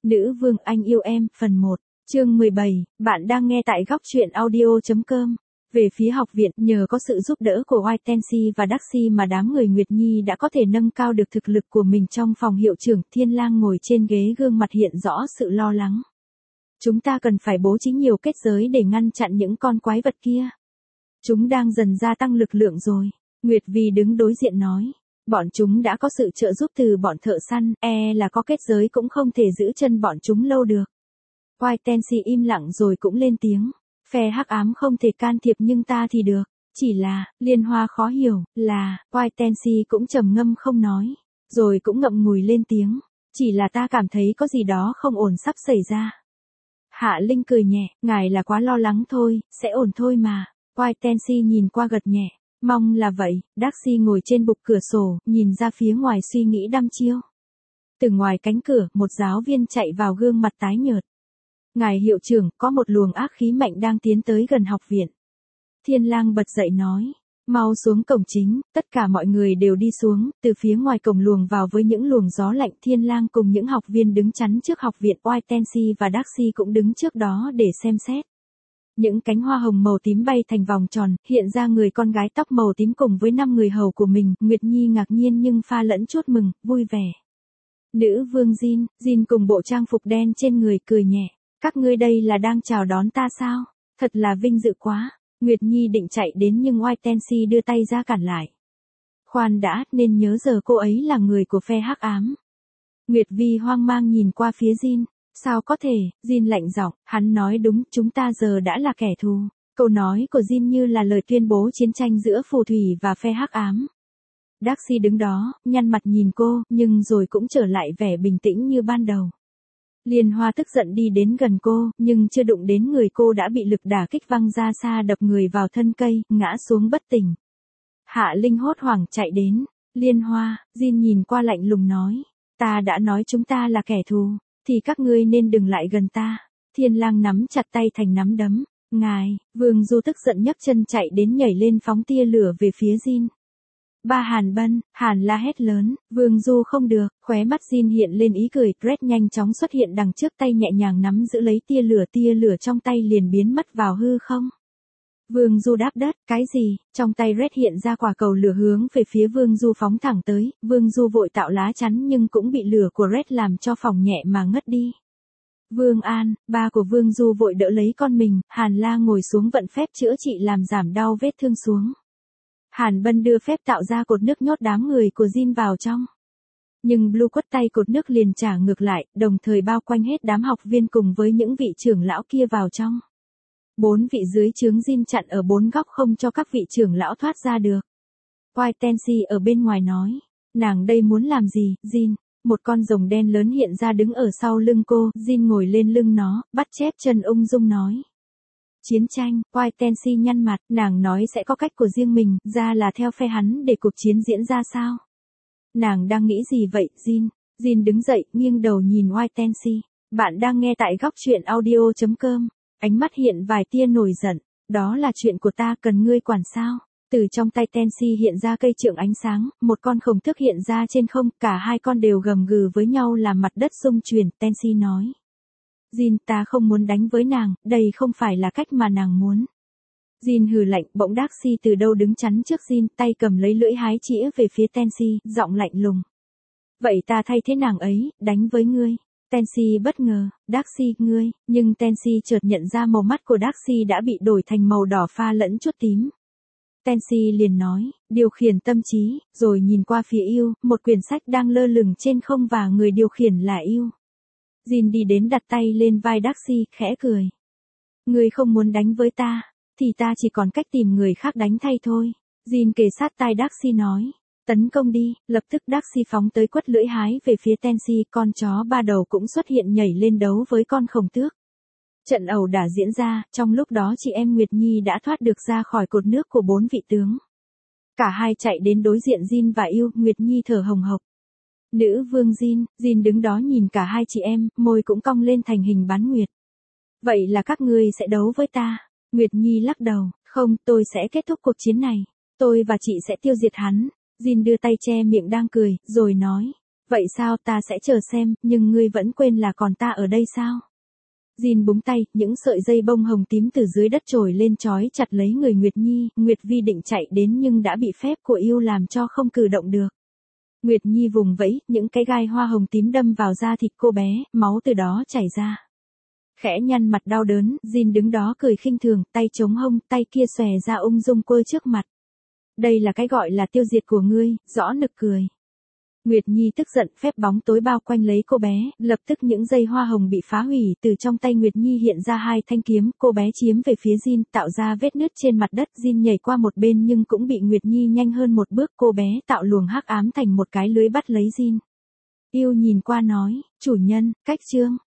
Nữ vương anh yêu em, phần 1, chương 17, bạn đang nghe tại góc truyện audio.com. Về phía học viện, nhờ có sự giúp đỡ của White Tansy và Darcy mà đám người Nguyệt Nhi đã có thể nâng cao được thực lực của mình trong phòng hiệu trưởng. Thiên Lang ngồi trên ghế, gương mặt hiện rõ sự lo lắng. Chúng ta cần phải bố trí nhiều kết giới để ngăn chặn những con quái vật kia. Chúng đang dần gia tăng lực lượng rồi. Nguyệt Vi đứng đối diện nói. Bọn chúng đã có sự trợ giúp từ bọn thợ săn, là có kết giới cũng không thể giữ chân bọn chúng lâu được. White Tansy im lặng rồi cũng lên tiếng. Phe hắc ám không thể can thiệp nhưng ta thì được. Chỉ là, Liên Hoa khó hiểu, là, White Tansy cũng trầm ngâm không nói. Rồi cũng ngậm ngùi lên tiếng. Chỉ là ta cảm thấy có gì đó không ổn sắp xảy ra. Hạ Linh cười nhẹ, ngài là quá lo lắng thôi, sẽ ổn thôi mà. White Tansy nhìn qua gật nhẹ. Mong là vậy. Darcy ngồi trên bục cửa sổ, nhìn ra phía ngoài suy nghĩ đăm chiêu. Từ ngoài cánh cửa, một giáo viên chạy vào, gương mặt tái nhợt. Ngài hiệu trưởng, có một luồng ác khí mạnh đang tiến tới gần học viện. Thiên Lang bật dậy nói. Mau xuống cổng chính. Tất cả mọi người đều đi xuống, từ phía ngoài cổng luồng vào với những luồng gió lạnh. Thiên Lang cùng những học viên đứng chắn trước học viện. White Tansy và Darcy cũng đứng trước đó để xem xét. Những cánh hoa hồng màu tím bay thành vòng tròn, hiện ra người con gái tóc màu tím cùng với 5 người hầu của mình. Nguyệt Nhi ngạc nhiên nhưng pha lẫn chút mừng, vui vẻ. Nữ vương Jin cùng bộ trang phục đen trên người cười nhẹ. Các ngươi đây là đang chào đón ta sao? Thật là vinh dự quá. Nguyệt Nhi định chạy đến nhưng White Tansy đưa tay ra cản lại. Khoan đã, nên nhớ giờ cô ấy là người của phe hắc ám. Nguyệt Vi hoang mang nhìn qua phía Jin. Sao có thể? Jin lạnh giọng, hắn nói đúng, chúng ta giờ đã là kẻ thù. Câu nói của Jin như là lời tuyên bố chiến tranh giữa phù thủy và phe hắc ám. Darcy đứng đó, nhăn mặt nhìn cô, nhưng rồi cũng trở lại vẻ bình tĩnh như ban đầu. Liên Hoa tức giận đi đến gần cô, nhưng chưa đụng đến người cô đã bị lực đả kích văng ra xa, đập người vào thân cây, ngã xuống bất tỉnh. Hạ Linh hốt hoảng chạy đến. Liên Hoa, Jin nhìn qua lạnh lùng nói. Ta đã nói chúng ta là kẻ thù. Thì các ngươi nên đừng lại gần ta. Thiên Lang nắm chặt tay thành nắm đấm. Ngài, Vương Du tức giận nhấc chân chạy đến, nhảy lên phóng tia lửa về phía Jin. Ba Hàn Bân, Hàn la hét lớn, Vương Du không được, khóe mắt Jin hiện lên ý cười. Red nhanh chóng xuất hiện đằng trước, tay nhẹ nhàng nắm giữ lấy tia lửa trong tay liền biến mất vào hư không. Vương Du đáp đất, cái gì? Trong tay Red hiện ra quả cầu lửa hướng về phía Vương Du phóng thẳng tới. Vương Du vội tạo lá chắn nhưng cũng bị lửa của Red làm cho phỏng nhẹ mà ngất đi. Vương An, ba của Vương Du vội đỡ lấy con mình. Hàn La ngồi xuống vận phép chữa trị làm giảm đau vết thương xuống. Hàn Bân đưa phép tạo ra cột nước nhốt đám người của Jin vào trong. Nhưng Blue quất tay, cột nước liền trả ngược lại, đồng thời bao quanh hết đám học viên cùng với những vị trưởng lão kia vào trong. 4 vị dưới trướng Jin chặn ở 4 góc không cho các vị trưởng lão thoát ra được. White Tansy ở bên ngoài nói. Nàng đây muốn làm gì, Jin? Một con rồng đen lớn hiện ra đứng ở sau lưng cô. Jin ngồi lên lưng nó, bắt chép chân ung dung nói. Chiến tranh. White Tansy nhăn mặt, nàng nói sẽ có cách của riêng mình, ra là theo phe hắn để cuộc chiến diễn ra sao? Nàng đang nghĩ gì vậy, Jin? Jin đứng dậy, nghiêng đầu nhìn White Tansy. Bạn đang nghe tại góc truyện audio.com. Ánh mắt hiện vài tia nổi giận. Đó là chuyện của ta, cần ngươi quản sao? Từ trong tay Tansy hiện ra cây trượng ánh sáng, một con khổng tước hiện ra trên không, cả hai con đều gầm gừ với nhau làm mặt đất rung chuyển. Tansy nói. Jin, ta không muốn đánh với nàng, đây không phải là cách mà nàng muốn. Jin hừ lạnh, bỗng Darcy từ đâu đứng chắn trước Jin, tay cầm lấy lưỡi hái chĩa về phía Tansy, giọng lạnh lùng. Vậy ta thay thế nàng ấy, đánh với ngươi. Tansy bất ngờ, Darcy, ngươi, nhưng Tansy chợt nhận ra màu mắt của Darcy đã bị đổi thành màu đỏ pha lẫn chút tím. Tansy liền nói, điều khiển tâm trí, rồi nhìn qua phía yêu, một quyển sách đang lơ lửng trên không và người điều khiển là yêu. Jin đi đến đặt tay lên vai Darcy, khẽ cười. Ngươi không muốn đánh với ta, thì ta chỉ còn cách tìm người khác đánh thay thôi. Jin kề sát tai Darcy nói. Tấn công đi, lập tức Darcy phóng tới quất lưỡi hái về phía Tansy, con chó ba đầu cũng xuất hiện nhảy lên đấu với con khổng tước. Trận ẩu đả diễn ra, trong lúc đó chị em Nguyệt Nhi đã thoát được ra khỏi cột nước của 4 vị tướng. Cả hai chạy đến đối diện Jin và yêu, Nguyệt Nhi thở hồng hộc. Nữ vương Jin đứng đó nhìn cả hai chị em, môi cũng cong lên thành hình bán nguyệt. Vậy là các ngươi sẽ đấu với ta? Nguyệt Nhi lắc đầu, không, tôi sẽ kết thúc cuộc chiến này. Tôi và chị sẽ tiêu diệt hắn. Jin đưa tay che miệng đang cười, rồi nói. Vậy sao, ta sẽ chờ xem, nhưng ngươi vẫn quên là còn ta ở đây sao? Jin búng tay, những sợi dây bông hồng tím từ dưới đất trồi lên trói chặt lấy người Nguyệt Nhi, Nguyệt Vi định chạy đến nhưng đã bị phép của yêu làm cho không cử động được. Nguyệt Nhi vùng vẫy, những cái gai hoa hồng tím đâm vào da thịt cô bé, máu từ đó chảy ra. Khẽ nhăn mặt đau đớn, Jin đứng đó cười khinh thường, tay chống hông, tay kia xòe ra ung dung quơ trước mặt. Đây là cái gọi là tiêu diệt của ngươi, rõ nực cười. Nguyệt Nhi tức giận, phép bóng tối bao quanh lấy cô bé, lập tức những dây hoa hồng bị phá hủy, từ trong tay Nguyệt Nhi hiện ra 2 thanh kiếm, cô bé chiếm về phía Jin, tạo ra vết nứt trên mặt đất, Jin nhảy qua một bên nhưng cũng bị Nguyệt Nhi nhanh hơn một bước, cô bé tạo luồng hắc ám thành một cái lưới bắt lấy Jin. Yêu nhìn qua nói, chủ nhân, cách chương.